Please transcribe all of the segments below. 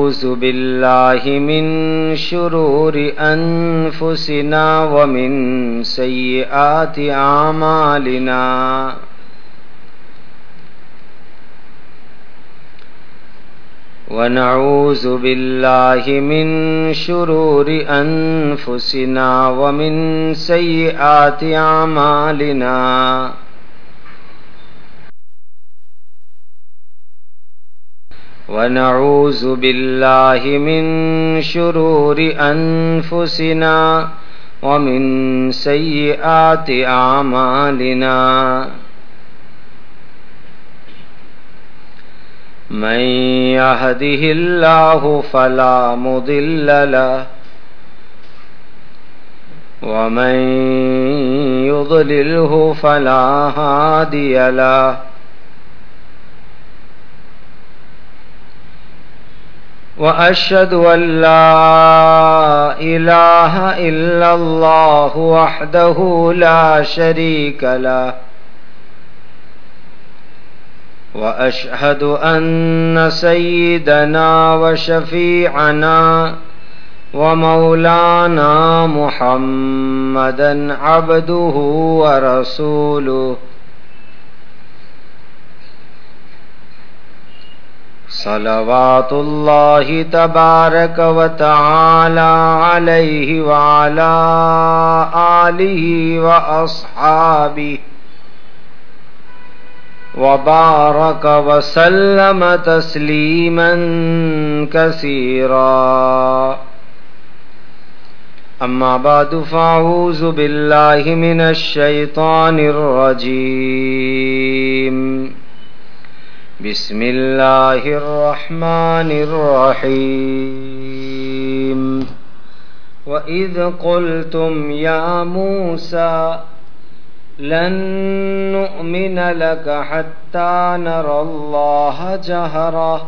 ونعوذ بالله من شرور أنفسنا ومن سيئات أعمالنا ونعوذ بالله من شرور أنفسنا ومن سيئات أعمالنا ونعوذ بالله من شرور أنفسنا ومن سيئات أعمالنا من يهده الله فلا مضل له ومن يضلله فلا هادي له وأشهد أن لا إله إلا الله وحده لا شريك له وأشهد أن سيدنا وشفيعنا ومولانا محمدا عبده ورسوله صلوات الله تبارك وتعالى عليه وعلى آله وأصحابه وبارك وسلم تسليما كثيرا أما بعد فأعوذ بالله من الشيطان الرجيم بسم الله الرحمن الرحيم وإذ قلتم يا موسى لن نؤمن لك حتى نرى الله جهرة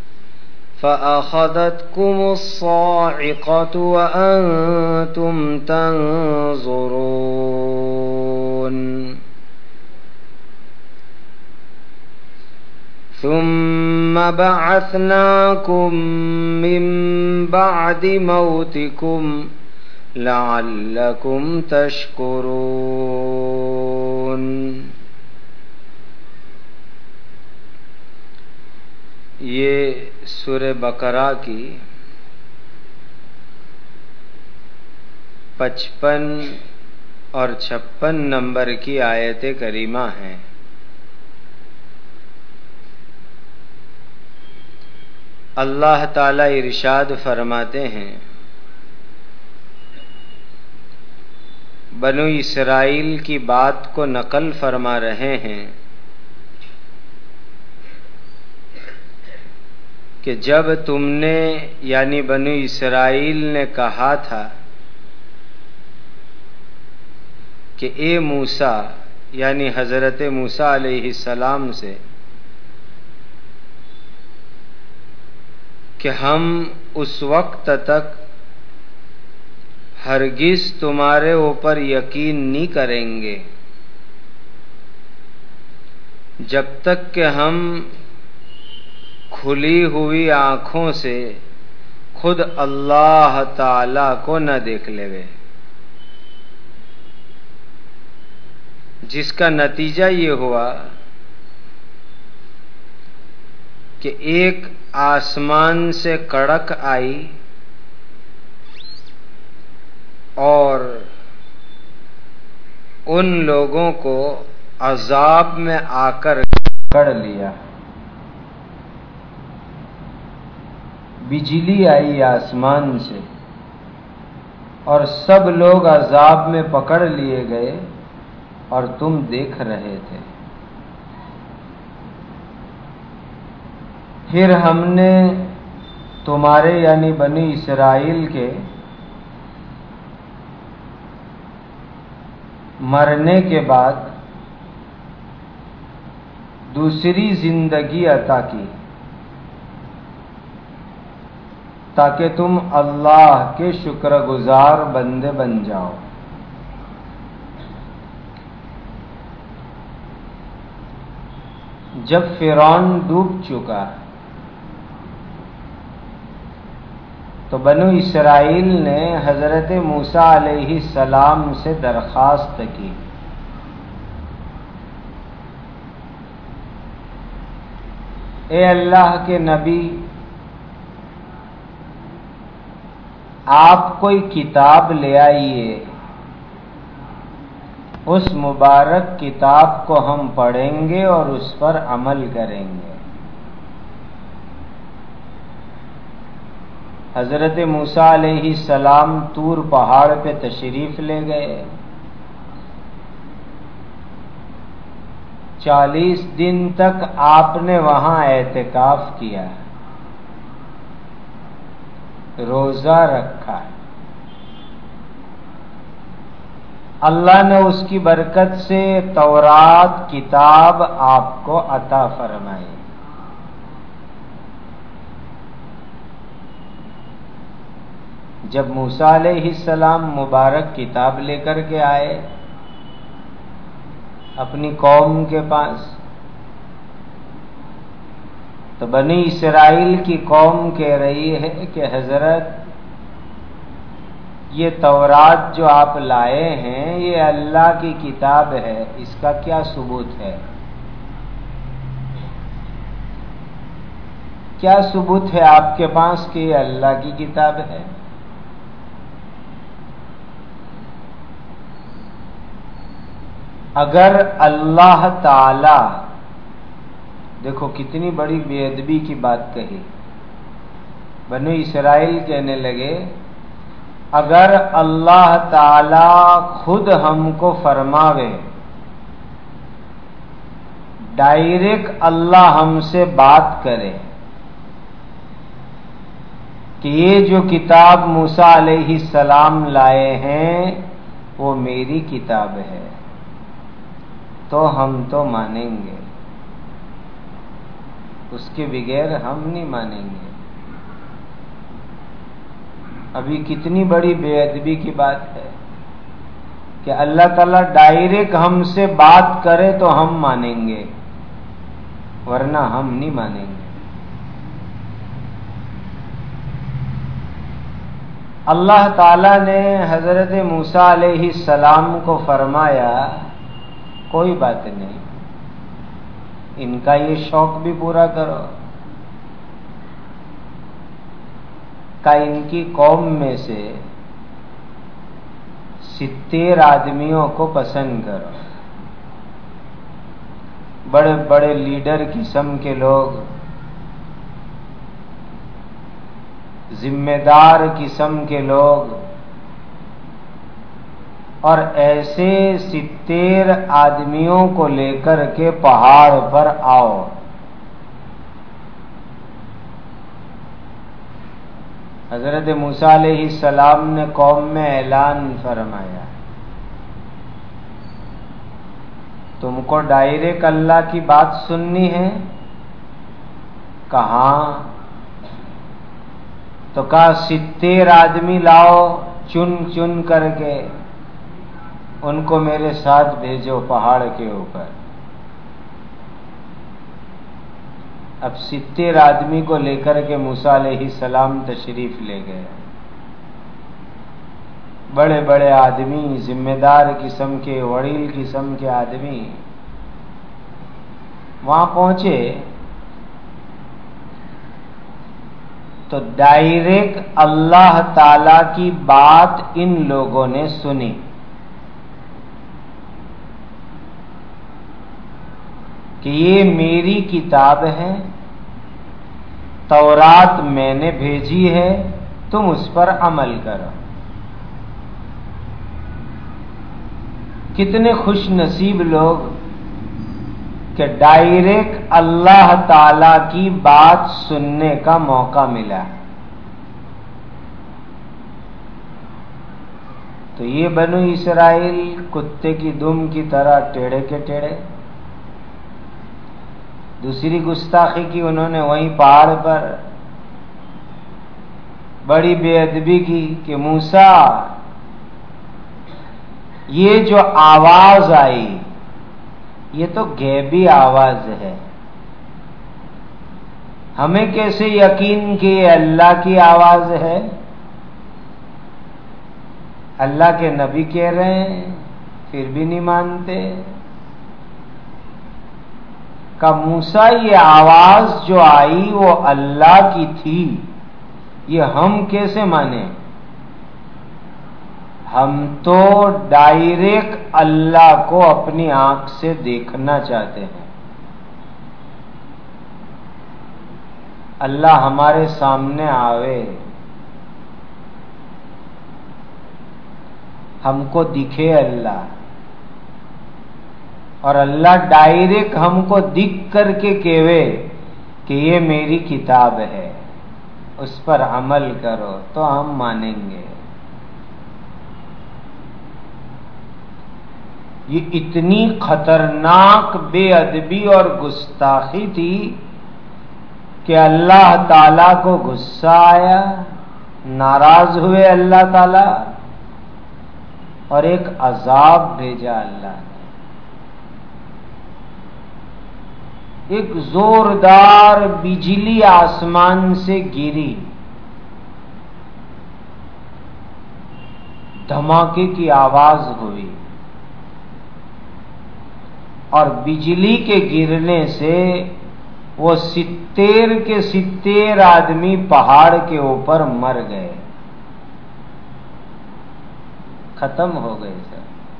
فأخذتكم الصاعقة وأنتم تنظرون ثم بعثناكم من بعد موتكم لعلكم تشکرون. یہ سورہ بقرہ کی 55 اور 56 نمبر کی آیت کریمہ ہیں. اللہ تعالی ارشاد فرماتے ہیں بنو اسرائیل کی بات کو نقل فرما رہے ہیں کہ جب تم نے یعنی بنو اسرائیل نے کہا تھا کہ اے موسیٰ یعنی حضرت موسیٰ علیہ السلام سے کہ ہم اس وقت تک ہرگز تمہارے اوپر یقین نہیں کریں گے جب تک کہ ہم کھلی ہوئی آنکھوں سے خود اللہ تعالی کو نہ دیکھ لے، جس کا نتیجہ یہ ہوا کہ ایک آسمان سے کڑک آئی اور ان لوگوں کو عذاب میں آ کر پکڑ لیا. بجلی آئی آسمان سے اور سب لوگ عذاب میں پکڑ لیے گئے اور تم دیکھ رہے تھے. پھر ہم نے تمہارے یعنی بنی اسرائیل کے مرنے کے بعد دوسری زندگی عطا کی تاکہ تم اللہ کے شکر گزار بندے بن جاؤ. جب فرعون ڈوب چکا تو بنو اسرائیل نے حضرت موسیٰ علیہ السلام سے درخواست کی، اے اللہ کے نبی، آپ کوئی کتاب لے آئیے، اس مبارک کتاب کو ہم پڑھیں گے اور اس پر عمل کریں گے۔ حضرت موسیٰ علیہ السلام طور پہاڑ پہ تشریف لے گئے، 40 دن تک آپ نے وہاں اعتکاف کیا، روزہ رکھا۔ اللہ نے اس کی برکت سے تورات کتاب آپ کو عطا فرمائی۔ جب موسیٰ علیہ السلام مبارک کتاب لے کر کے آئے اپنی قوم کے پاس، تو بنی اسرائیل کی قوم کہہ رہی ہے کہ حضرت، یہ تورات جو آپ لائے ہیں یہ اللہ کی کتاب ہے، اس کا کیا ثبوت ہے؟ کیا ثبوت ہے آپ کے پاس کہ یہ اللہ کی کتاب ہے؟ اگر اللہ تعالی، دیکھو کتنی بڑی بے ادبی کی بات کہی، بنو اسرائیل کہنے لگے اگر اللہ تعالی خود ہم کو فرماوے، ڈائریکٹ اللہ ہم سے بات کرے کہ یہ جو کتاب موسیٰ علیہ السلام لائے ہیں وہ میری کتاب ہے، تو ہم تو مانیں گے، اس کے بغیر ہم نہیں مانیں گے۔ ابھی کتنی بڑی بے ادبی کی بات ہے کہ اللہ تعالیٰ ڈائریکٹ ہم سے بات کرے تو ہم مانیں گے، ورنہ ہم نہیں مانیں گے۔ اللہ تعالیٰ نے حضرت موسیٰ علیہ السلام کو فرمایا کوئی بات نہیں، ان کا یہ شوق بھی پورا کرو کہ ان کی قوم میں سے 70 آدمیوں کو پسند کرو، بڑے بڑے لیڈر قسم کے لوگ، ذمہ دار قسم کے لوگ، اور ایسے 70 آدمیوں کو لے کر کے پہاڑ پر آؤ۔ حضرت موسیٰ علیہ السلام نے قوم میں اعلان فرمایا، تم کو ڈائریکٹ اللہ کی بات سننی ہے؟ کہاں؟ تو کہا 70 آدمی لاؤ چن چن کر کے، ان کو میرے ساتھ بھیجو پہاڑ کے اوپر۔ اب 70 آدمی کو لے کر کے موسیٰ علیہ السلام تشریف لے گئے، بڑے بڑے آدمی، ذمہ دار قسم کے، وڑیل قسم کے آدمی وہاں پہنچے تو ڈائریکٹ اللہ تعالی کی بات ان لوگوں نے سنی۔ کہ یہ میری کتاب ہے، تورات میں نے بھیجی ہے، تم اس پر عمل کرو۔ کتنے خوش نصیب لوگ کہ ڈائریکٹ اللہ تعالی کی بات سننے کا موقع ملا۔ تو یہ بنو اسرائیل کتے کی دم کی طرح ٹیڑھے کے ٹیڑھے۔ دوسری گستاخی کی انہوں نے وہیں پہاڑ پر بڑی بے ادبی کی کہ موسیٰ، یہ جو آواز آئی یہ تو غیبی آواز ہے، ہمیں کیسے یقین کہ یہ اللہ کی آواز ہے؟ اللہ کے نبی کہہ رہے ہیں پھر بھی نہیں مانتے۔ کہ موسیٰ یہ آواز جو آئی وہ اللہ کی تھی، یہ ہم کیسے مانیں؟ ہم تو ڈائریکٹ اللہ کو اپنی آنکھ سے دیکھنا چاہتے ہیں، اللہ ہمارے سامنے آوے، ہم کو دکھے اللہ، اور اللہ ڈائریکٹ ہم کو دکھ کر کے کہوے کہ یہ میری کتاب ہے، اس پر عمل کرو، تو ہم مانیں گے۔ یہ اتنی خطرناک بے ادبی اور گستاخی تھی کہ اللہ تعالی کو غصہ آیا، ناراض ہوئے اللہ تعالی، اور ایک عذاب بھیجا اللہ نے۔ ایک زوردار بجلی آسمان سے گری، دھماکے کی آواز ہوئی، اور بجلی کے گرنے سے وہ 70 کے 70 آدمی پہاڑ کے اوپر مر گئے، ختم ہو گئے سر۔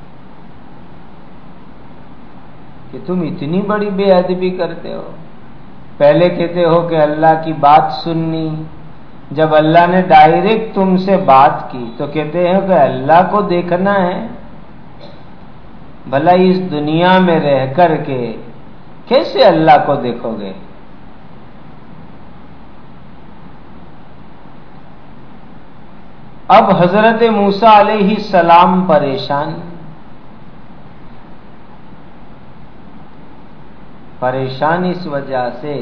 کہ تم اتنی بڑی بے ادبی کرتے ہو، پہلے کہتے ہو کہ اللہ کی بات سننی، جب اللہ نے ڈائریکٹ تم سے بات کی تو کہتے ہیں کہ اللہ کو دیکھنا ہے۔ بھلا اس دنیا میں رہ کر کے کیسے اللہ کو دیکھو گے؟ اب حضرت موسیٰ علیہ السلام پریشان اس وجہ سے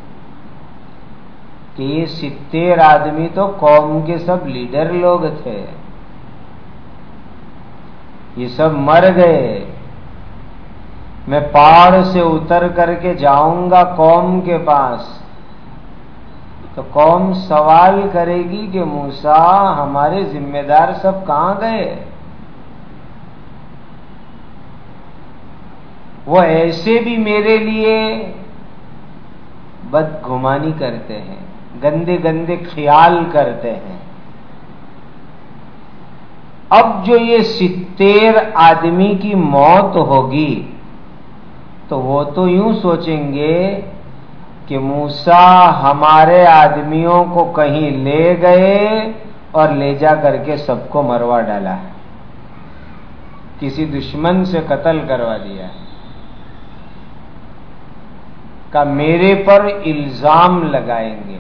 کہ یہ 70 آدمی تو قوم کے سب لیڈر لوگ تھے، یہ سب مر گئے، میں پہاڑ سے اتر کر کے جاؤں گا قوم کے پاس تو قوم سوال کرے گی کہ موسیٰ ہمارے ذمہ دار سب کہاں گئے؟ وہ ایسے بھی میرے لیے بدگمانی کرتے ہیں، گندے گندے خیال کرتے ہیں۔ اب جو یہ 70 آدمی کی موت ہوگی تو وہ تو یوں سوچیں گے کہ موسیٰ ہمارے آدمیوں کو کہیں لے گئے اور لے جا کر کے سب کو مروا ڈالا ہے، کسی دشمن سے قتل کروا دیا ہے، کہ میرے پر الزام لگائیں گے،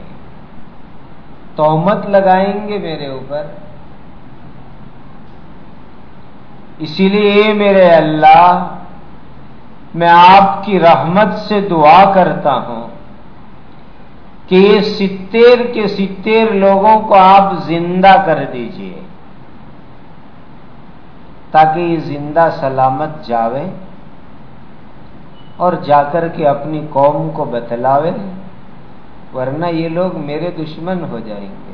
تہمت لگائیں گے میرے اوپر۔ اسی لیے میرے اللہ، میں آپ کی رحمت سے دعا کرتا ہوں کہ یہ 70 کے 70 لوگوں کو آپ زندہ کر دیجئے، تاکہ یہ زندہ سلامت جاوے اور جا کر کے اپنی قوم کو بتلاوے، ورنہ یہ لوگ میرے دشمن ہو جائیں گے۔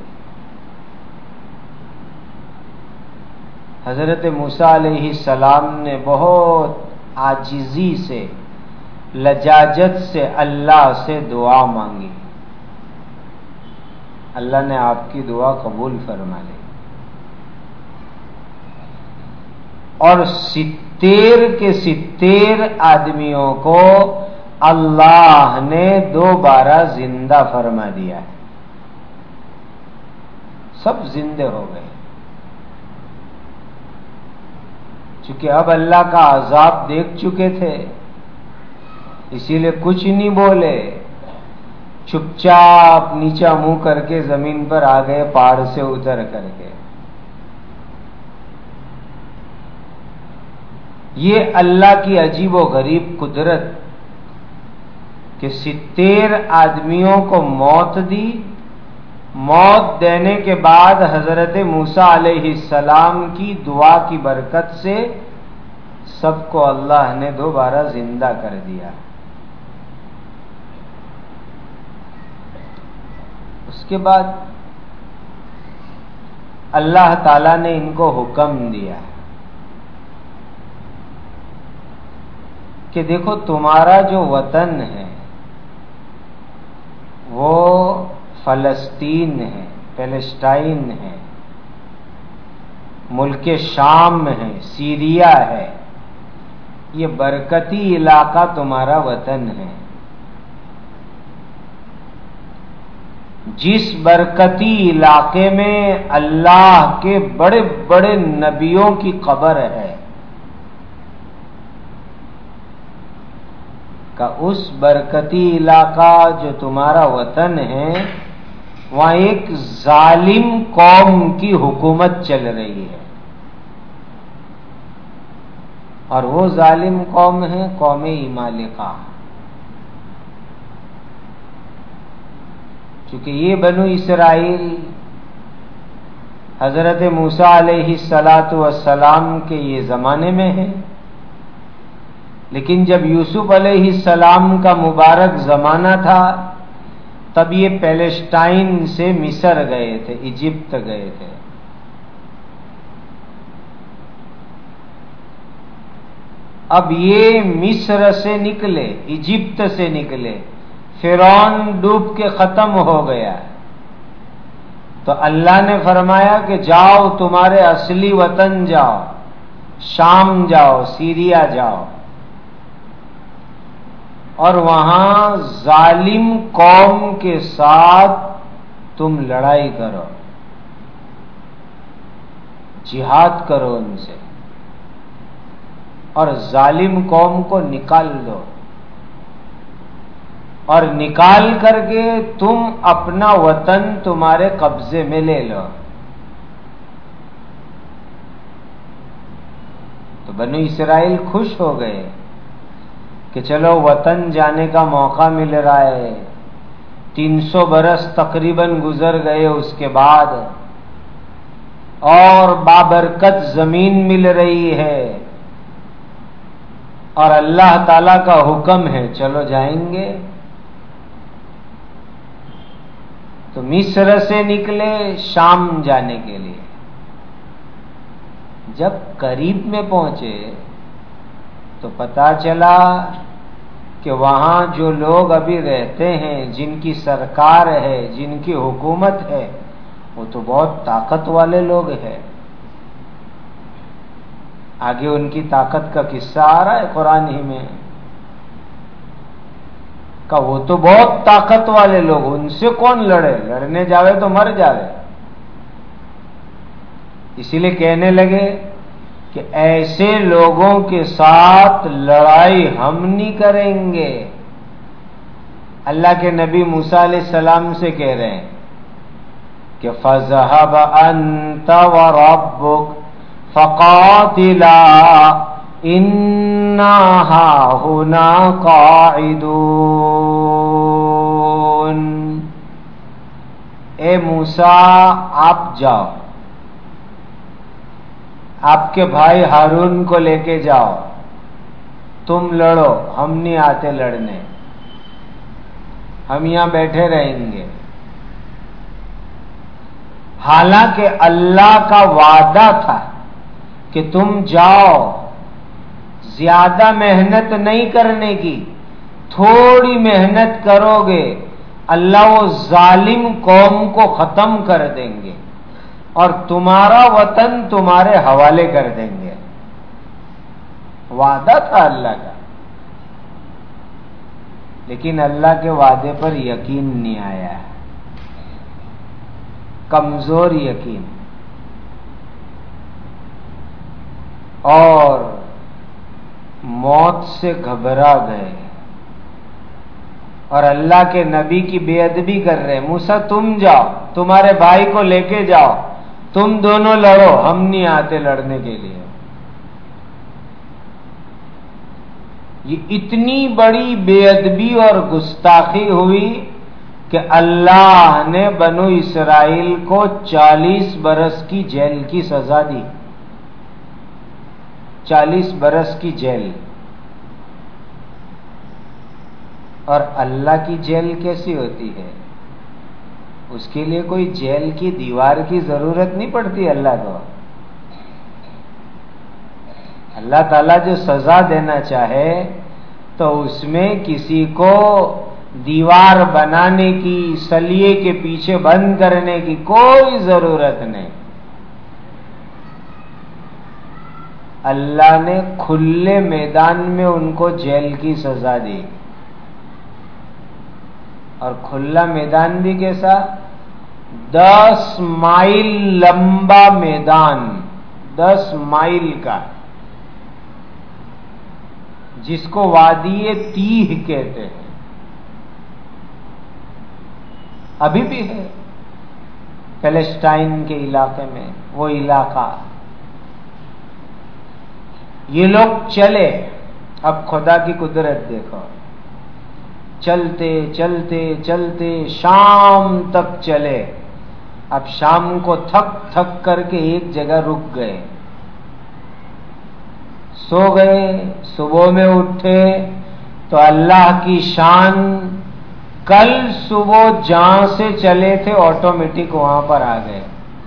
حضرت موسیٰ علیہ السلام نے بہت عاجزی سے، لجاجت سے اللہ سے دعا مانگی، اللہ نے آپ کی دعا قبول فرما لی، اور 70 کے 70 آدمیوں کو اللہ نے دوبارہ زندہ فرما دیا ہے، سب زندے ہو گئے۔ چونکہ اب اللہ کا عذاب دیکھ چکے تھے، اسی لیے کچھ نہیں بولے، چپ چاپ نیچا منہ کر کے زمین پر آ گئے، پہاڑ سے اتر کر کے۔ یہ اللہ کی عجیب و غریب قدرت کہ 70 آدمیوں کو موت دی، موت دینے کے بعد حضرت موسیٰ علیہ السلام کی دعا کی برکت سے سب کو اللہ نے دوبارہ زندہ کر دیا۔ کے بعد اللہ تعالیٰ نے ان کو حکم دیا کہ دیکھو تمہارا جو وطن ہے وہ فلسطین ہے، پیلسٹائن ہے، ملک شام ہے، سیریا ہے، یہ برکتی علاقہ تمہارا وطن ہے۔ جس برکتی علاقے میں اللہ کے بڑے بڑے نبیوں کی قبر ہے، کہ اس برکتی علاقہ جو تمہارا وطن ہے وہاں ایک ظالم قوم کی حکومت چل رہی ہے، اور وہ ظالم قوم ہے قوم عمالقہ۔ چونکہ یہ بنو اسرائیل حضرت موسیٰ علیہ السلام کے یہ زمانے میں ہیں، لیکن جب یوسف علیہ السلام کا مبارک زمانہ تھا تب یہ پیلسٹائن سے مصر گئے تھے، ایجپت گئے تھے۔ اب یہ مصر سے نکلے، ایجپت سے نکلے، فرعون ڈوب کے ختم ہو گیا، تو اللہ نے فرمایا کہ جاؤ تمہارے اصلی وطن جاؤ، شام جاؤ، سیریا جاؤ، اور وہاں ظالم قوم کے ساتھ تم لڑائی کرو، جہاد کرو ان سے، اور ظالم قوم کو نکال دو، اور نکال کر کے تم اپنا وطن تمہارے قبضے میں لے لو۔ تو بنو اسرائیل خوش ہو گئے کہ چلو وطن جانے کا موقع مل رہا ہے۔ 300 برس تقریباً گزر گئے اس کے بعد، اور بابرکت زمین مل رہی ہے، اور اللہ تعالی کا حکم ہے چلو جائیں گے۔ تو مصر سے نکلے شام جانے کے لیے، جب قریب میں پہنچے تو پتا چلا کہ وہاں جو لوگ ابھی رہتے ہیں، جن کی سرکار ہے، جن کی حکومت ہے، وہ تو بہت طاقت والے لوگ ہیں۔ آگے ان کی طاقت کا قصہ آ رہا ہے قرآن ہی میں، کہ وہ تو بہت طاقت والے لوگ، ان سے کون لڑے، لڑنے جاوے تو مر جاوے۔ اسی لیے کہنے لگے کہ ایسے لوگوں کے ساتھ لڑائی ہم نہیں کریں گے۔ اللہ کے نبی موسیٰ علیہ السلام سے کہہ رہے ہیں کہ فَذَهَبَ أَنْتَ وَرَبُّكَ فَقَاتِلَا إِنَّا هَاهُنَا قَاعِدُونَ۔ اے موسیٰ آپ جاؤ، آپ کے بھائی ہارون کو لے کے جاؤ، تم لڑو، ہم نہیں آتے لڑنے، ہم یہاں بیٹھے رہیں گے۔ حالانکہ اللہ کا وعدہ تھا کہ تم جاؤ، زیادہ محنت نہیں کرنے کی، تھوڑی محنت کرو گے، اللہ وہ ظالم قوم کو ختم کر دیں گے اور تمہارا وطن تمہارے حوالے کر دیں گے۔ وعدہ تھا اللہ کا، لیکن اللہ کے وعدے پر یقین نہیں آیا، کمزور یقین، اور موت سے گھبرا گئے، اور اللہ کے نبی کی بے ادبی کر رہے۔ موسیٰ تم جاؤ، تمہارے بھائی کو لے کے جاؤ، تم دونوں لڑو، ہم نہیں آتے لڑنے کے لیے۔ یہ اتنی بڑی بے ادبی اور گستاخی ہوئی کہ اللہ نے بنو اسرائیل کو 40 برس کی جیل کی سزا دی، 40 برس کی جیل۔ اور اللہ کی جیل کیسی ہوتی ہے؟ اس کے لیے کوئی جیل کی دیوار کی ضرورت نہیں پڑتی اللہ کو. اللہ تعالیٰ جو سزا دینا چاہے تو اس میں کسی کو دیوار بنانے کی، سلیے کے پیچھے بند کرنے کی کوئی ضرورت نہیں. اللہ نے کھلے میدان میں ان کو جیل کی سزا دی. اور کھلا میدان بھی کیسا؟ 10 مائل لمبا میدان، 10 مائل کا، جس کو وادی تیہ کہتے ہیں. ابھی بھی ہے پیلسٹائن کے علاقے میں وہ علاقہ. یہ لوگ چلے. اب خدا کی قدرت دیکھو، چلتے چلتے چلتے شام تک چلے. اب شام کو تھک تھک کر کے ایک جگہ رک گئے، سو گئے. صبح میں اٹھے تو اللہ کی شان، کل صبح جہاں سے چلے تھے آٹومیٹک وہاں پر آ گئے.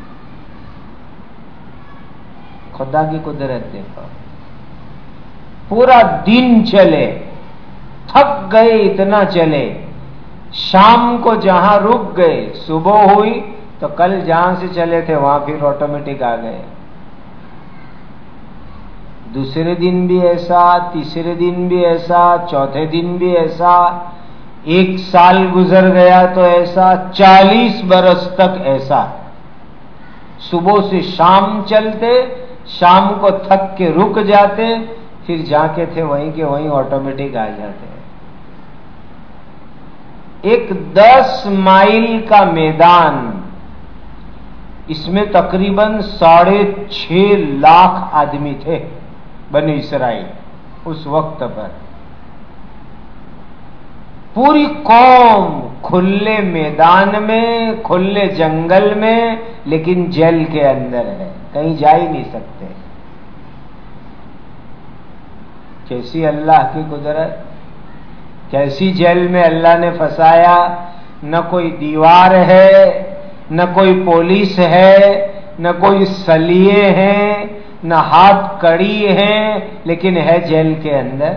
خدا کی قدرت دیکھو. پورا دن چلے، تھک گئے، اتنا چلے. شام کو جہاں رک گئے، صبح ہوئی تو کل جہاں سے چلے تھے وہاں پھر آٹومیٹک آ گئے. دوسرے دن بھی ایسا، تیسرے دن بھی ایسا، چوتھے دن بھی ایسا. 1 سال گزر گیا تو ایسا، 40 برس تک ایسا. صبح سے شام چلتے، شام کو تھک کے رک جاتے، پھر جا کے تھے وہیں کے وہیں آٹومیٹک آ جاتے. ایک 10 مائل کا میدان، اس میں تقریباً 6.5 لاکھ آدمی تھے بنی اسرائیل اس وقت پر. پوری قوم کھلے میدان میں، کھلے جنگل میں، لیکن جیل کے اندر ہے، کہیں جا ہی نہیں سکتے. کیسی اللہ کی قدرت، کیسی جیل میں اللہ نے پھنسایا. نہ کوئی دیوار ہے، نہ کوئی پولیس ہے، نہ کوئی سلیے ہیں، نہ ہاتھ کڑی ہیں، لیکن ہے جیل کے اندر.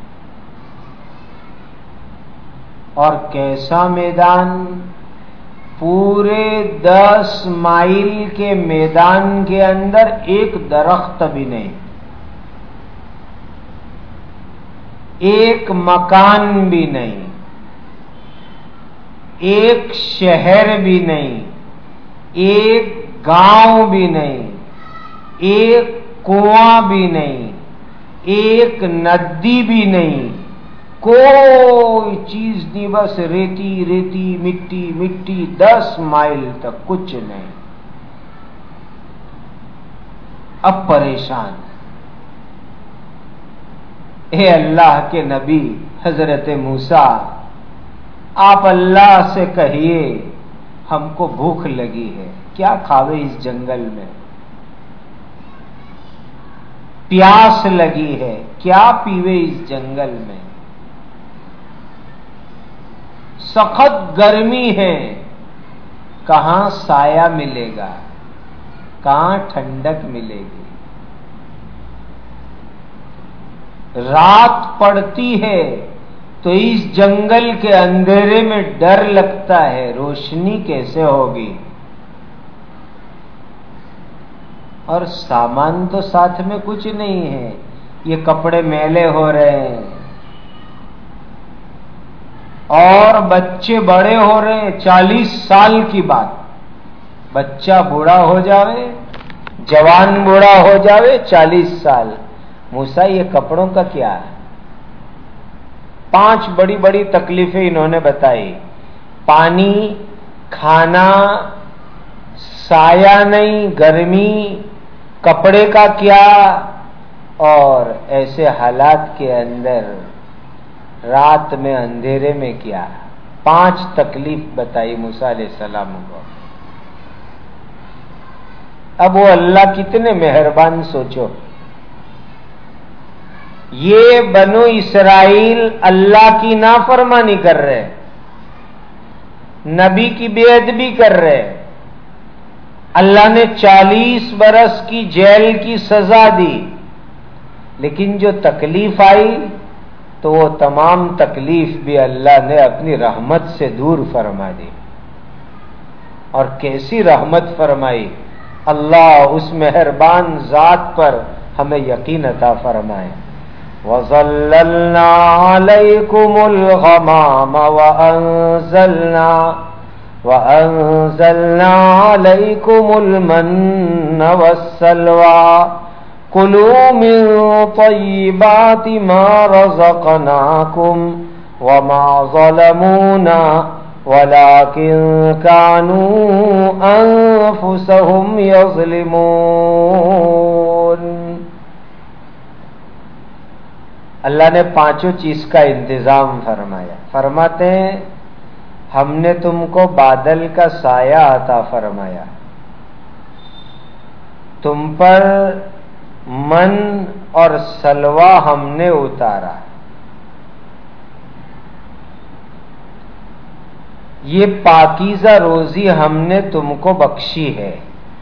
اور کیسا میدان، پورے 10 مائل کے میدان کے اندر ایک درخت بھی نہیں، ایک مکان بھی نہیں، ایک شہر بھی نہیں، ایک گاؤں بھی نہیں، ایک کنواں بھی نہیں، ایک ندی بھی نہیں، کوئی چیز نہیں. بس ریتی ریتی، مٹی مٹی، 10 مائل تک کچھ نہیں. اب پریشان. اے اللہ کے نبی حضرت موسیٰ، آپ اللہ سے کہیے ہم کو بھوک لگی ہے، کیا کھاوے اس جنگل میں؟ پیاس لگی ہے، کیا پیوے اس جنگل میں؟ سخت گرمی ہے، کہاں سایہ ملے گا، کہاں ٹھنڈک ملے گی؟ رات پڑتی ہے تو اس جنگل کے اندھیرے میں ڈر لگتا ہے، روشنی کیسے ہوگی؟ اور سامان تو ساتھ میں کچھ نہیں ہے، یہ کپڑے میلے ہو رہے ہیں، اور بچے بڑے ہو رہے ہیں. 40 سال کی بات، بچہ بوڑھا ہو جاوے، جوان بوڑھا ہو جاوے، 40 سال. موسیٰ یہ کپڑوں کا کیا ہے؟ 5 بڑی بڑی تکلیفیں انہوں نے بتائی. پانی، کھانا، سایہ نہیں، گرمی، کپڑے کا کیا، اور ایسے حالات کے اندر رات میں اندھیرے میں کیا. 5 تکلیف بتائی موسیٰ علیہ السلام کو. اب وہ اللہ کتنے مہربان سوچو. یہ بنو اسرائیل اللہ کی نافرمانی کر رہے، نبی کی بے ادبی کر رہے، اللہ نے 40 برس کی جیل کی سزا دی، لیکن جو تکلیف آئی تو وہ تمام تکلیف بھی اللہ نے اپنی رحمت سے دور فرما دی۔ اور کیسی رحمت فرمائی، اللہ اس مہربان ذات پر ہمیں یقین عطا فرمائے۔ وَظَلَّلْنَا عَلَيْكُمُ الْغَمَامَ وَأَنزَلْنَا عَلَيْكُمُ الْمَنَّ وَالسَّلْوَىٰ كُلُوا مِن طَيِّبَاتِ مَا رَزَقْنَاكُمْ وَمَا ظَلَمُونَا وَلَٰكِن كَانُوا أَنفُسَهُمْ يَظْلِمُونَ۔ اللہ نے پانچوں چیز کا انتظام فرمایا۔ فرماتے ہیں ہم نے تم کو بادل کا سایہ عطا فرمایا، تم پر من اور سلوہ ہم نے اتارا، یہ پاکیزہ روزی ہم نے تم کو بخشی ہے،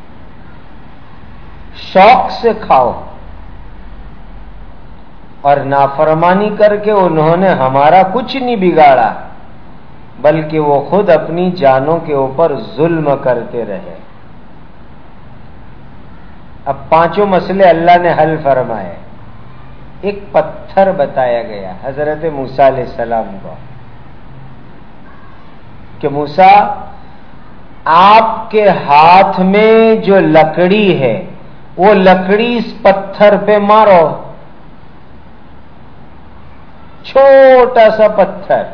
شوق سے کھاؤ۔ اور نافرمانی کر کے انہوں نے ہمارا کچھ نہیں بگاڑا، بلکہ وہ خود اپنی جانوں کے اوپر ظلم کرتے رہے۔ اب پانچوں مسئلے اللہ نے حل فرمائے۔ ایک پتھر بتایا گیا حضرت موسیٰ علیہ السلام کو کہ موسیٰ، آپ کے ہاتھ میں جو لکڑی ہے وہ لکڑی اس پتھر پہ مارو، چھوٹا سا پتھر۔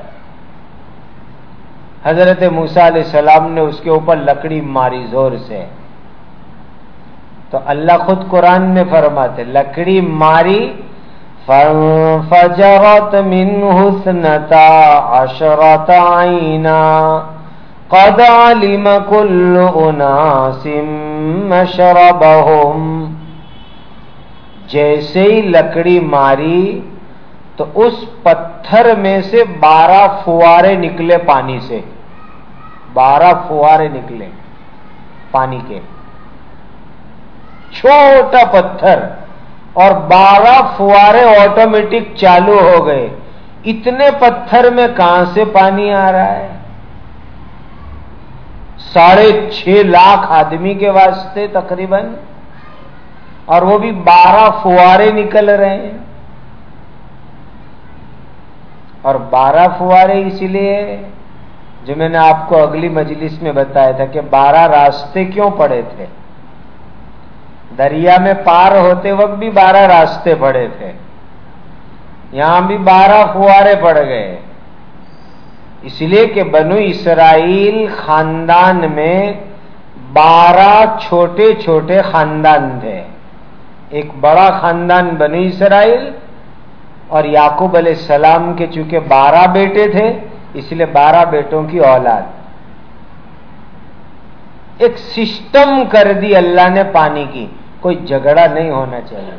حضرت موسیٰ علیہ السلام نے اس کے اوپر لکڑی ماری زور سے، تو اللہ خود قرآن میں فرماتے لکڑی ماری، فانفجرت منہ اثنتا عشرۃ عینا قد علم کل اناس مشربہم۔ جیسے ہی لکڑی ماری تو اس پتھر میں سے 12 فوارے نکلے، پانی سے 12 فوارے نکلے پانی کے، چھوٹا پتھر اور 12 فوارے آٹومیٹک چالو ہو گئے۔ اتنے پتھر میں کہاں سے پانی آ رہا ہے؟ 6.5 لاکھ آدمی کے واسطے تقریباً، اور وہ بھی 12 فوارے نکل رہے ہیں۔ اور 12 فوارے اس لیے جو میں نے آپ کو اگلی مجلس میں بتایا تھا کہ 12 راستے کیوں پڑے تھے، دریا میں پار ہوتے وقت بھی 12 راستے پڑے تھے، یہاں بھی 12 فوارے پڑ گئے، اس لیے کہ بنو اسرائیل خاندان میں 12 چھوٹے چھوٹے خاندان تھے۔ ایک بڑا خاندان بنو اسرائیل، اور یعقوب علیہ السلام کے چونکہ 12 بیٹے تھے اس لیے 12 بیٹوں کی اولاد۔ ایک سسٹم کر دی اللہ نے پانی کی، کوئی جھگڑا نہیں ہونا چاہیے۔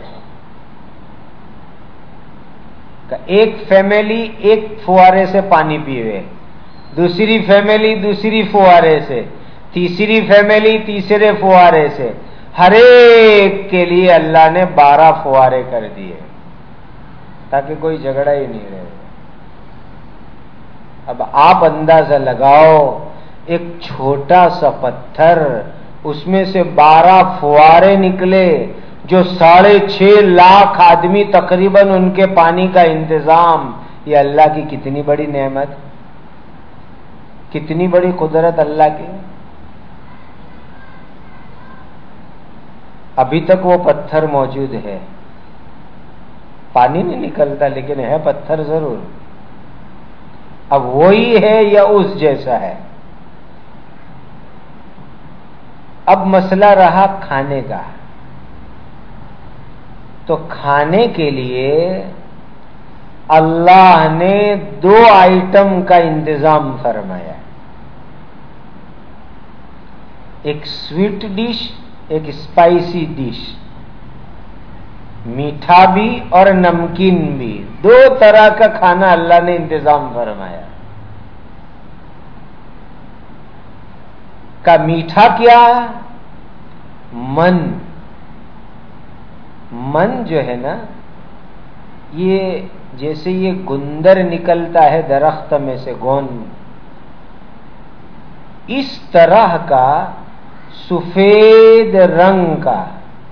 ایک فیملی ایک فوارے سے پانی پیوے، دوسری فیملی دوسری فوارے سے، تیسری فیملی تیسرے فوارے سے، ہر ایک کے لیے اللہ نے 12 فوارے کر دیے تاکہ کوئی جھگڑا ہی نہیں رہے۔ اب آپ اندازہ لگاؤ، ایک چھوٹا سا پتھر، اس میں سے 12 فوارے نکلے، جو 6.5 لاکھ آدمی تقریباً ان کے پانی کا انتظام، یہ اللہ کی کتنی بڑی نعمت، کتنی بڑی قدرت اللہ کی۔ ابھی تک وہ پتھر موجود ہے، پانی نہیں نکلتا لیکن ہے پتھر ضرور۔ اب وہی ہے یا اس جیسا ہے؟ اب مسئلہ رہا کھانے کا، تو کھانے کے لیے اللہ نے 2 آئٹم کا انتظام فرمایا، ایک سویٹ ڈش، ایک اسپائسی ڈش، میٹھا بھی اور نمکین بھی، 2 طرح کا کھانا اللہ نے انتظام فرمایا۔ کا میٹھا کیا؟ من جو ہے نا، یہ جیسے یہ گندر نکلتا ہے درخت میں سے، گوند، اس طرح کا سفید رنگ کا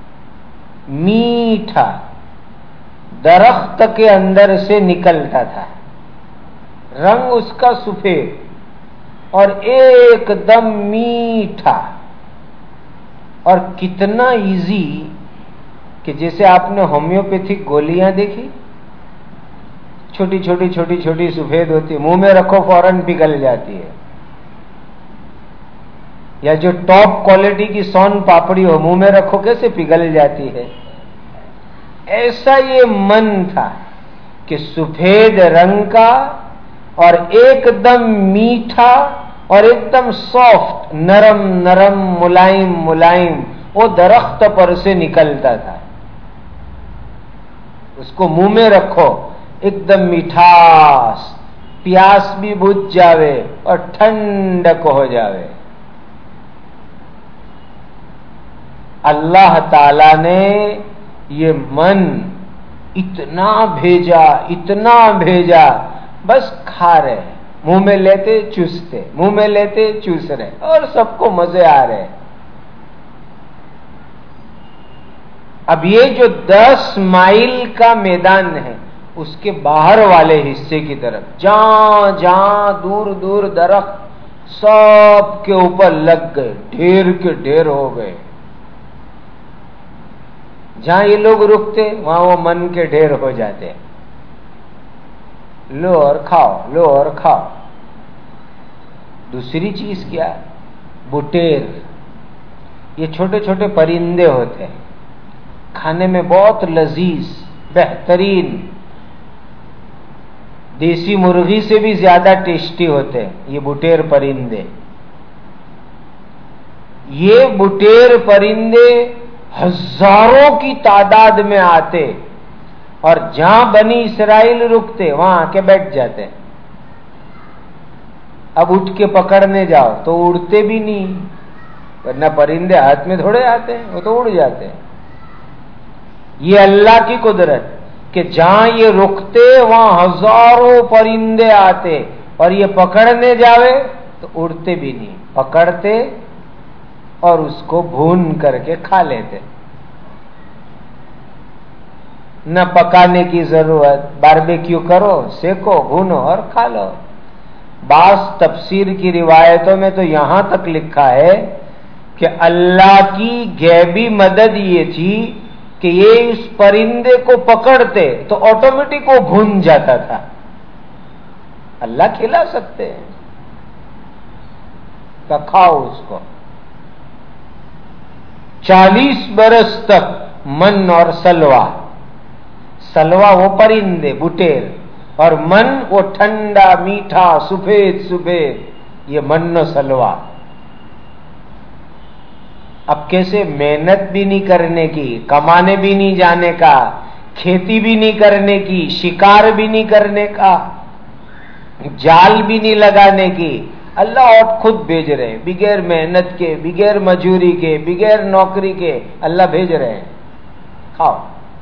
میٹھا درخت کے اندر سے نکلتا تھا، رنگ اس کا سفید اور ایک دم میٹھا، اور کتنا ایزی کہ جیسے آپ نے ہومیوپیتھک گولیاں دیکھی، چھوٹی چھوٹی چھوٹی چھوٹی سفید ہوتی، منہ میں رکھو فوراً پگھل جاتی ہے، یا جو ٹاپ کوالٹی کی سون پاپڑی ہو منہ میں رکھو کیسے پگھل جاتی ہے، ایسا یہ من تھا کہ سفید رنگ کا اور ایک دم میٹھا اور ایک دم سافٹ، نرم نرم، ملائم ملائم، وہ درخت پر سے نکلتا تھا، اس کو منہ میں رکھو ایک دم میٹھاس، پیاس بھی بجھ جاوے اور ٹھنڈک ہو جاوے۔ اللہ تعالی نے یہ من اتنا بھیجا، بس کھا رہے، منہ میں لیتے چوستے، منہ میں لیتے چوس رہے، اور سب کو مزے آ رہے۔ اب یہ جو 10 مائل کا میدان ہے، اس کے باہر والے حصے کی طرف جہاں جہاں دور دور درخت سب کے اوپر لگ گئے، ڈھیر کے ڈھیر ہو گئے، جہاں یہ لوگ رکتے وہاں وہ من کے ڈھیر ہو جاتے، لو اور کھاؤ، لو اور کھاؤ۔ دوسری چیز کیا؟ بٹیر، یہ چھوٹے چھوٹے پرندے ہوتے ہیں، کھانے میں بہت لذیذ، بہترین، دیسی مرغی سے بھی زیادہ ٹیسٹی ہوتے ہیں یہ بٹیر پرندے۔ یہ بٹیر پرندے ہزاروں کی تعداد میں آتے اور جہاں بنی اسرائیل رکتے وہاں آ کے بیٹھ جاتے۔ اب اٹھ کے پکڑنے جاؤ تو اڑتے بھی نہیں، ورنہ پرندے ہاتھ میں تھوڑے آتے ہیں، وہ تو اڑ جاتے ہیں۔ یہ اللہ کی قدرت کہ جہاں یہ رکتے وہاں ہزاروں پرندے آتے، اور یہ پکڑنے جاوے تو اڑتے بھی نہیں، پکڑتے اور اس کو بھون کر کے کھا لیتے، نہ پکانے کی ضرورت، باربیکیو کرو، سیکو، بھونو اور کھا لو۔ بعض تفسیر کی روایتوں میں تو یہاں تک لکھا ہے کہ اللہ کی غیبی مدد یہ تھی کہ یہ اس پرندے کو پکڑتے تو آٹومیٹک وہ بھون جاتا تھا۔ اللہ کھلا سکتے ہیں کہ کھاؤ اس کو۔ 40 برس تک من اور سلوا وہ پرندے بٹیر، اور من وہ ٹھنڈا میٹھا سفید سفید، یہ من و سلوا۔ اب کیسے محنت بھی نہیں کرنے کی، کمانے بھی نہیں جانے کا، کھیتی بھی نہیں کرنے کی، شکار بھی نہیں کرنے کا، جال بھی نہیں لگانے کی، اللہ اور خود بھیج رہے ہیں، بغیر محنت کے، بغیر مجوری کے، بغیر نوکری کے، اللہ بھیج رہے ہیں، کھاؤ۔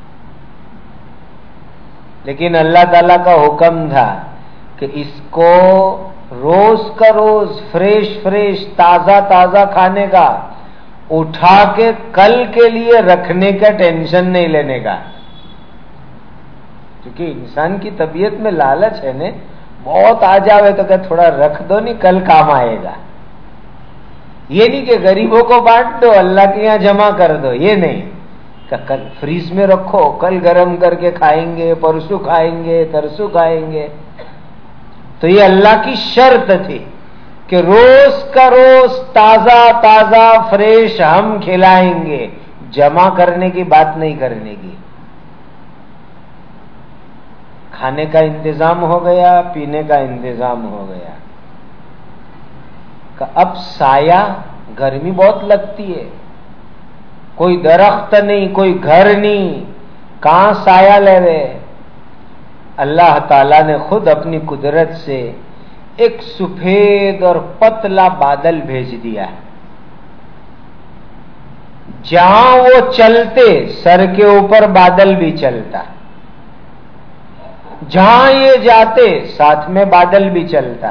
لیکن اللہ تعالیٰ کا حکم تھا کہ اس کو روز کا روز فریش تازہ تازہ کھانے کا، اٹھا کے کل کے لیے رکھنے کا ٹینشن نہیں لینے کا، کیونکہ انسان کی طبیعت میں لالچ ہے نا، بہت آ جاوے تو کہ تھوڑا رکھ دو، نہیں کل کام آئے گا۔ یہ نہیں کہ غریبوں کو بانٹ دو، اللہ کے یہاں جمع کر دو، یہ نہیں کہ کل فریز میں رکھو، کل گرم کر کے کھائیں گے، پرسوں کھائیں گے، ترسوں کھائیں گے۔ تو یہ اللہ کی شرط تھی کہ روز کا روز تازہ تازہ فریش ہم کھلائیں گے، جمع کرنے کی بات نہیں کرنے کی۔ کھانے کا انتظام ہو گیا، پینے کا انتظام ہو گیا۔ کہ اب سایہ، گرمی بہت لگتی ہے، کوئی درخت نہیں، کوئی گھر نہیں، کہاں سایہ لے رہے؟ اللہ تعالیٰ نے خود اپنی قدرت سے ایک سفید اور پتلا بادل بھیج دیا ہے، جہاں وہ چلتے سر کے اوپر بادل بھی چلتا، جہاں یہ جاتے ساتھ میں بادل بھی چلتا.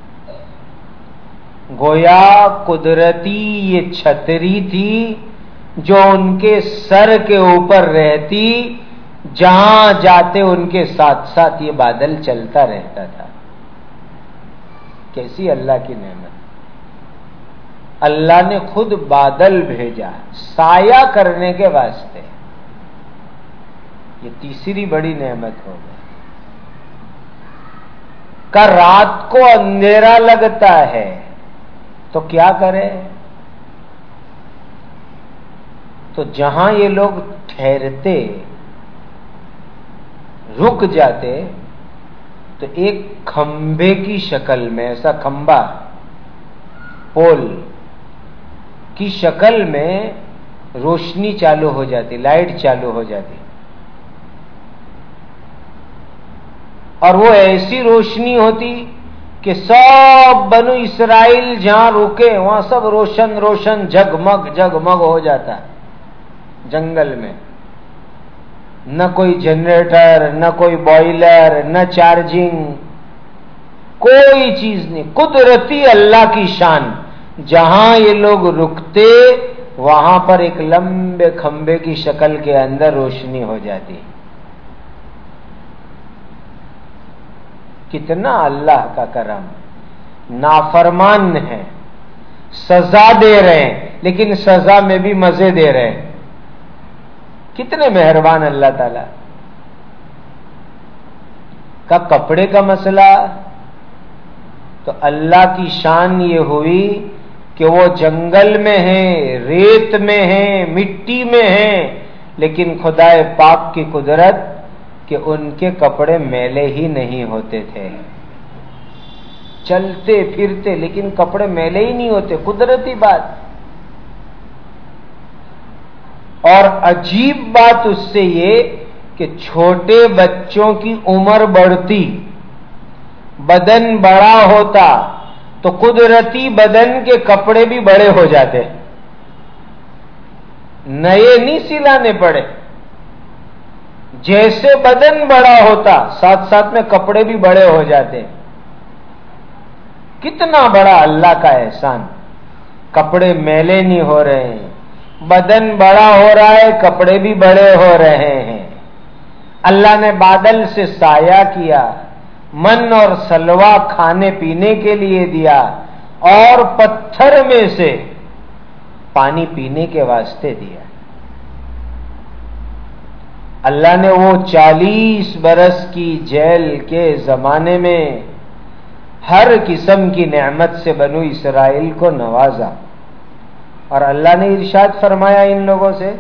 گویا قدرتی یہ چھتری تھی جو ان کے سر کے اوپر رہتی، جہاں جاتے ان کے ساتھ ساتھ یہ بادل چلتا رہتا تھا. کیسی اللہ کی نعمت! اللہ نے خود بادل بھیجا سایہ کرنے کے واسطے. یہ تیسری بڑی نعمت ہو گئی. کہ رات کو اندھیرا لگتا ہے تو کیا کرے؟ تو جہاں یہ لوگ ٹھہرتے رک جاتے تو ایک کھمبے کی شکل میں، ایسا کھمبا پول کی شکل میں روشنی چالو ہو جاتی، لائٹ چالو ہو جاتی. اور وہ ایسی روشنی ہوتی کہ سب بنو اسرائیل جہاں رکے وہاں سب روشن روشن جگمگ جگمگ ہو جاتا جنگل میں. نہ کوئی جنریٹر، نہ کوئی بوائلر، نہ چارجنگ، کوئی چیز نہیں. قدرتی اللہ کی شان. جہاں یہ لوگ رکتے وہاں پر ایک لمبے کھمبے کی شکل کے اندر روشنی ہو جاتی. کتنا اللہ کا کرم. نافرمان ہے، سزا دے رہے ہیں لیکن سزا میں بھی مزے دے رہے ہیں. کتنے مہربان اللہ تعالی. کا کپڑے کا مسئلہ تو اللہ کی شان یہ ہوئی کہ وہ جنگل میں ہیں، ریت میں ہیں، مٹی میں ہیں، لیکن خدائے پاک کی قدرت کہ ان کے کپڑے میلے ہی نہیں ہوتے تھے. چلتے پھرتے لیکن کپڑے میلے ہی نہیں ہوتے. قدرتی بات. اور عجیب بات اس سے یہ کہ چھوٹے بچوں کی عمر بڑھتی، بدن بڑا ہوتا تو قدرتی بدن کے کپڑے بھی بڑے ہو جاتے، نئے نہیں سلانے پڑے. جیسے بدن بڑا ہوتا ساتھ ساتھ میں کپڑے بھی بڑے ہو جاتے. کتنا بڑا اللہ کا احسان. کپڑے میلے نہیں ہو رہے ہیں، بدن بڑا ہو رہا ہے، کپڑے بھی بڑے ہو رہے ہیں. اللہ نے بادل سے سایہ کیا، من اور سلوا کھانے پینے کے لیے دیا، اور پتھر میں سے پانی پینے کے واسطے دیا. اللہ نے وہ 40 برس کی جیل کے زمانے میں ہر قسم کی نعمت سے بنو اسرائیل کو نوازا. اور اللہ نے ارشاد فرمایا ان لوگوں سے،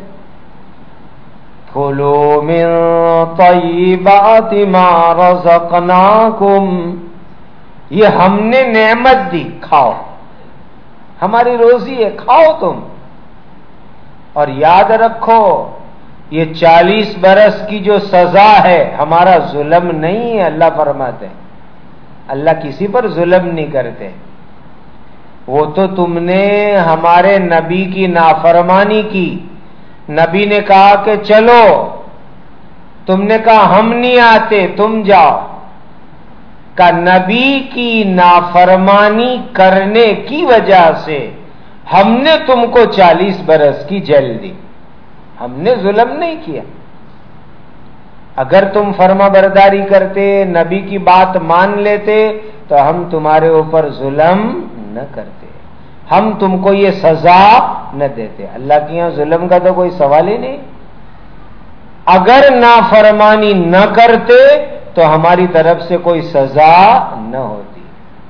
کُلُوا مِن طَیِّبَاتِ مَا رَزَقْنَاکُمْ. یہ ہم نے نعمت دی، کھاؤ، ہماری روزی ہے، کھاؤ تم. اور یاد رکھو یہ 40 برس کی جو سزا ہے ہمارا ظلم نہیں ہے. اللہ فرماتے ہیں اللہ کسی پر ظلم نہیں کرتے. وہ تو تم نے ہمارے نبی کی نافرمانی کی. نبی نے کہا کہ چلو، تم نے کہا ہم نہیں آتے، تم جاؤ. کہ نبی کی نافرمانی کرنے کی وجہ سے ہم نے تم کو 40 برس کی جیل دی. ہم نے ظلم نہیں کیا. اگر تم فرما برداری کرتے، نبی کی بات مان لیتے تو ہم تمہارے اوپر ظلم نہ کرتے، ہم تم کو یہ سزا نہ دیتے. اللہ کے یہاں ظلم کا تو کوئی سوال ہی نہیں. اگر نافرمانی نہ کرتے تو ہماری طرف سے کوئی سزا نہ ہوتی.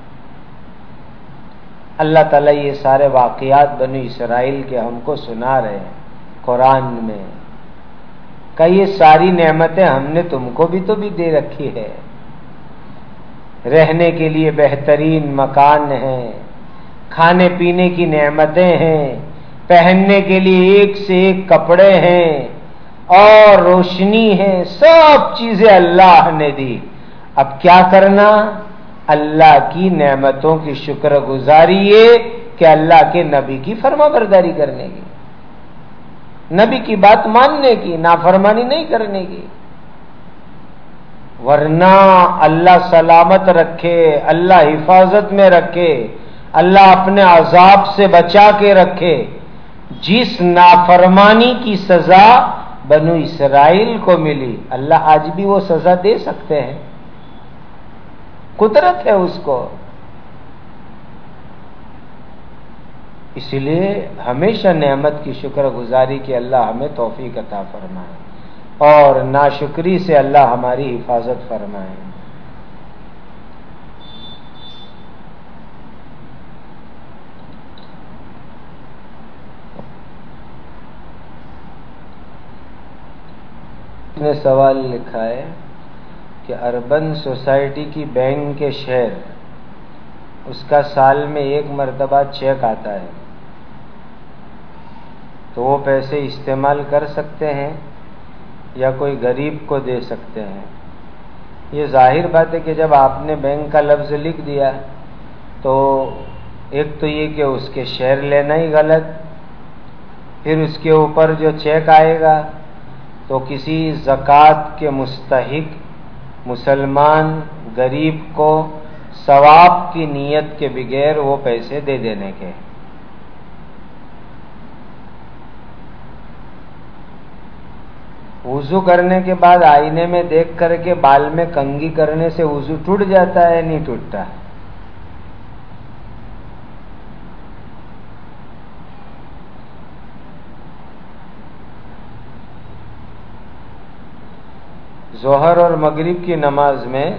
اللہ تعالیٰ یہ سارے واقعات بنی اسرائیل کے ہم کو سنا رہے ہیں قرآن میں. کہ یہ ساری نعمتیں ہم نے تم کو بھی تو بھی دے رکھی ہے. رہنے کے لیے بہترین مکان ہیں، کھانے پینے کی نعمتیں ہیں، پہننے کے لیے ایک سے ایک کپڑے ہیں، اور روشنی ہے. سب چیزیں اللہ نے دی. اب کیا کرنا؟ اللہ کی نعمتوں کی شکر گزاری ہے کہ اللہ کے نبی کی فرما برداری کرنے کی. نبی کی بات ماننے کی، نافرمانی نہیں کرنے کی، ورنہ اللہ سلامت رکھے، اللہ حفاظت میں رکھے، اللہ اپنے عذاب سے بچا کے رکھے۔ جس نافرمانی کی سزا بنو اسرائیل کو ملی، اللہ آج بھی وہ سزا دے سکتے ہیں، قدرت ہے اس کو۔ اس لیے ہمیشہ نعمت کی شکر گزاری کی اللہ ہمیں توفیق عطا فرمائے، اور ناشکری سے اللہ ہماری حفاظت فرمائے۔ نے سوال لکھا ہے کہ اربن سوسائٹی کی بینک کے شیئر، اس کا سال میں 1 مرتبہ چیک آتا ہے، تو وہ پیسے استعمال کر سکتے ہیں یا کوئی غریب کو دے سکتے ہیں؟ یہ ظاہر بات ہے کہ جب آپ نے بینک کا لفظ لکھ دیا تو ایک تو یہ کہ اس کے شیئر لینا ہی غلط، پھر اس کے اوپر جو چیک آئے گا تو کسی زکوٰۃ کے مستحق مسلمان غریب کو ثواب کی نیت کے بغیر وہ پیسے دے دینے کے۔ وضو کرنے کے بعد آئینے میں دیکھ کر کے بال میں کنگھی کرنے سے وضو ٹوٹ جاتا ہے نہیں ٹوٹتا؟ ظہر اور مغرب کی نماز میں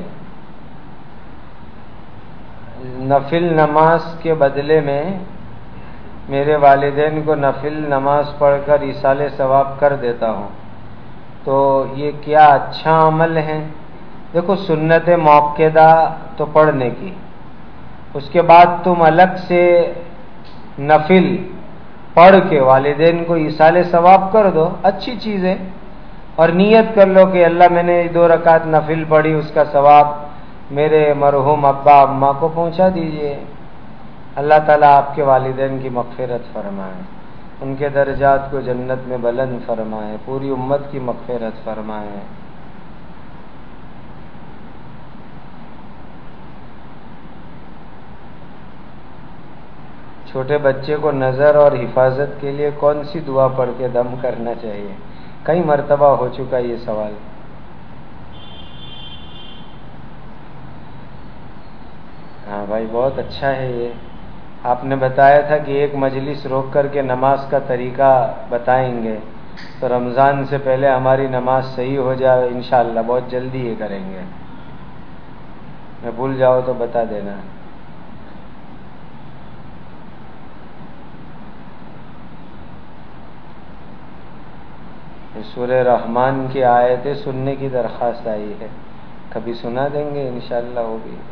نفل نماز کے بدلے میں میرے والدین کو نفل نماز پڑھ کر ایصال ثواب کر دیتا ہوں، تو یہ کیا اچھا عمل ہے؟ دیکھو، سنت موقدہ تو پڑھنے کی، اس کے بعد تم الگ سے نفل پڑھ کے والدین کو ایصال ثواب کر دو، اچھی چیز ہے، اور نیت کر لو کہ اللہ میں نے 2 رکعت نفل پڑھی، اس کا ثواب میرے مرحوم ابا اماں کو پہنچا دیجئے۔ اللہ تعالیٰ آپ کے والدین کی مغفرت فرمائے، ان کے درجات کو جنت میں بلند فرمائے، پوری امت کی مغفرت فرمائے۔ چھوٹے بچے کو نظر اور حفاظت کے لیے کون سی دعا پڑھ کے دم کرنا چاہیے؟ کئی مرتبہ ہو چکا یہ سوال۔ ہاں بھائی، بہت اچھا ہے یہ۔ آپ نے بتایا تھا کہ ایک مجلس روک کر کے نماز کا طریقہ بتائیں گے، تو رمضان سے پہلے ہماری نماز صحیح ہو جائے انشاءاللہ، بہت جلدی یہ کریں گے۔ میں بھول جاؤ تو بتا دینا۔ سورہ رحمان کی آیتیں سننے کی درخواست آئی ہے، کبھی سنا دیں گے انشاءاللہ وہ بھی۔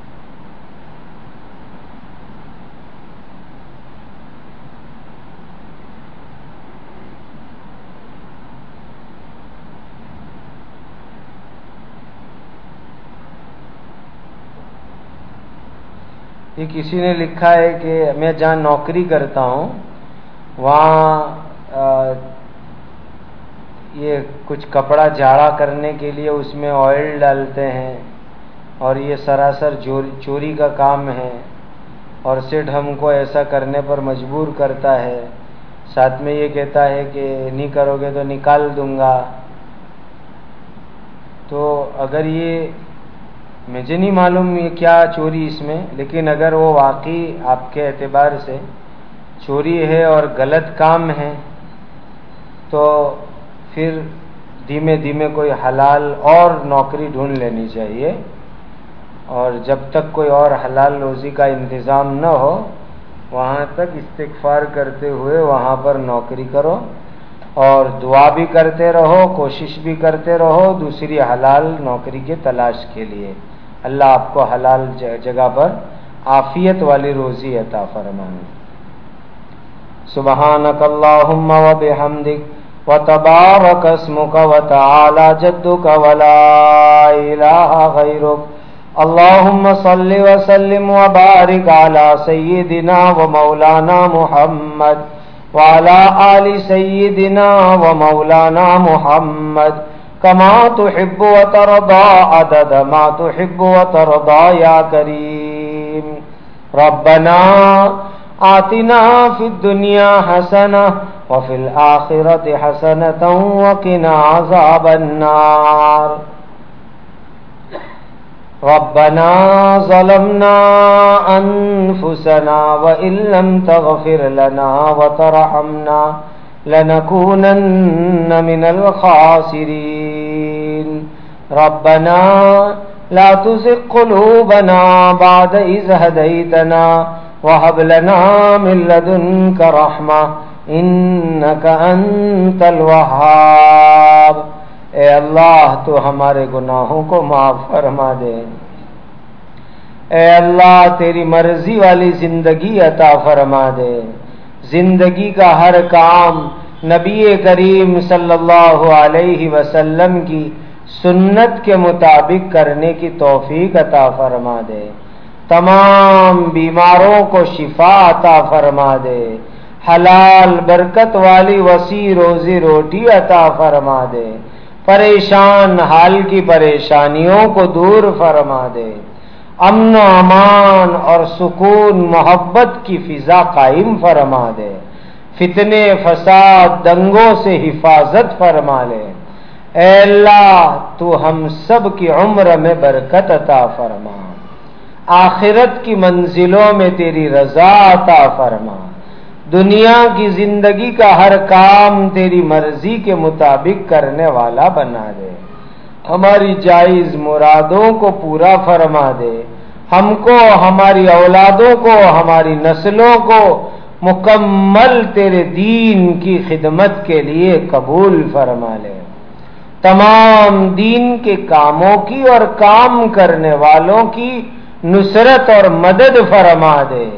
یہ کسی نے لکھا ہے کہ میں جہاں نوکری کرتا ہوں وہاں یہ کچھ کپڑا جھاڑا کرنے کے لیے اس میں آئل ڈالتے ہیں، اور یہ سراسر چوری کا کام ہے، اور سیٹ ہم کو ایسا کرنے پر مجبور کرتا ہے، ساتھ میں یہ کہتا ہے کہ نہیں کرو گے تو نکال دوں گا۔ تو اگر یہ مجھے نہیں معلوم یہ کیا چوری اس میں، لیکن اگر وہ واقعی آپ کے اعتبار سے چوری ہے اور غلط کام ہے تو پھر دھیمے دھیمے کوئی حلال اور نوکری ڈھونڈ لینی چاہیے، اور جب تک کوئی اور حلال روزی کا انتظام نہ ہو وہاں تک استغفار کرتے ہوئے وہاں پر نوکری کرو، اور دعا بھی کرتے رہو، کوشش بھی کرتے رہو دوسری حلال نوکری کے تلاش کے لیے۔ اللہ آپ کو حلال جگہ پر عافیت والی روزی عطا فرمائے۔ سبحانک اللہم و بحمدک وتبارک اسمک وتعالی جدک ولا الہ غیرک، اللہم صل وسلم وبارک علی سیدنا و مولانا محمد وعلى آل سيدنا ومولانا محمد كما تحب وترضى عدد ما تحب وترضى يا كريم. ربنا آتنا في الدنيا حسنة وفي الآخرة حسنة وقنا عذاب النار. ربنا ظلمنا أنفسنا وإن لم تغفر لنا وترحمنا لنكونن من الخاسرين. ربنا لا تزغ قلوبنا بعد إذ هديتنا وهب لنا من لدنك رحمة إنك أنت الوهاب. اے اللہ تو ہمارے گناہوں کو معاف فرما دے. اے اللہ تیری مرضی والی زندگی عطا فرما دے. زندگی کا ہر کام نبی کریم صلی اللہ علیہ وسلم کی سنت کے مطابق کرنے کی توفیق عطا فرما دے. تمام بیماروں کو شفا عطا فرما دے. حلال برکت والی وسیع روزی روٹی عطا فرما دے. پریشان حال کی پریشانیوں کو دور فرما دے. امن و امان اور سکون محبت کی فضا قائم فرما دے. فتنے فساد دنگوں سے حفاظت فرما لے. اے اللہ تو ہم سب کی عمر میں برکت عطا فرما. آخرت کی منزلوں میں تیری رضا عطا فرما. دنیا کی زندگی کا ہر کام تیری مرضی کے مطابق کرنے والا بنا دے. ہماری جائز مرادوں کو پورا فرما دے. ہم کو، ہماری اولادوں کو، ہماری نسلوں کو مکمل تیرے دین کی خدمت کے لیے قبول فرما لے. تمام دین کے کاموں کی اور کام کرنے والوں کی نصرت اور مدد فرما دے.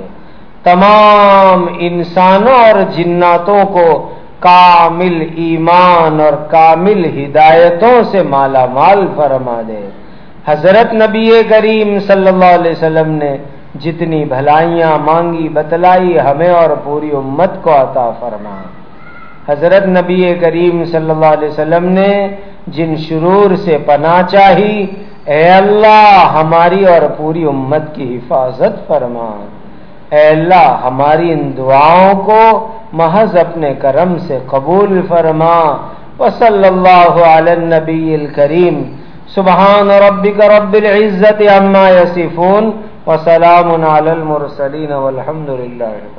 تمام انسانوں اور جناتوں کو کامل ایمان اور کامل ہدایتوں سے مالا مال فرما دے. حضرت نبی کریم صلی اللہ علیہ وسلم نے جتنی بھلائیاں مانگی بتلائی ہمیں اور پوری امت کو عطا فرما. حضرت نبی کریم صلی اللہ علیہ وسلم نے جن شرور سے پناہ چاہی، اے اللہ ہماری اور پوری امت کی حفاظت فرما. اے اللہ ہماری ان دعاؤں کو محض اپنے کرم سے قبول فرما. وصلی اللہ علی النبی الکریم. سبحان ربک رب العزت عما یصفون وسلام علی المرسلین والحمد للہ.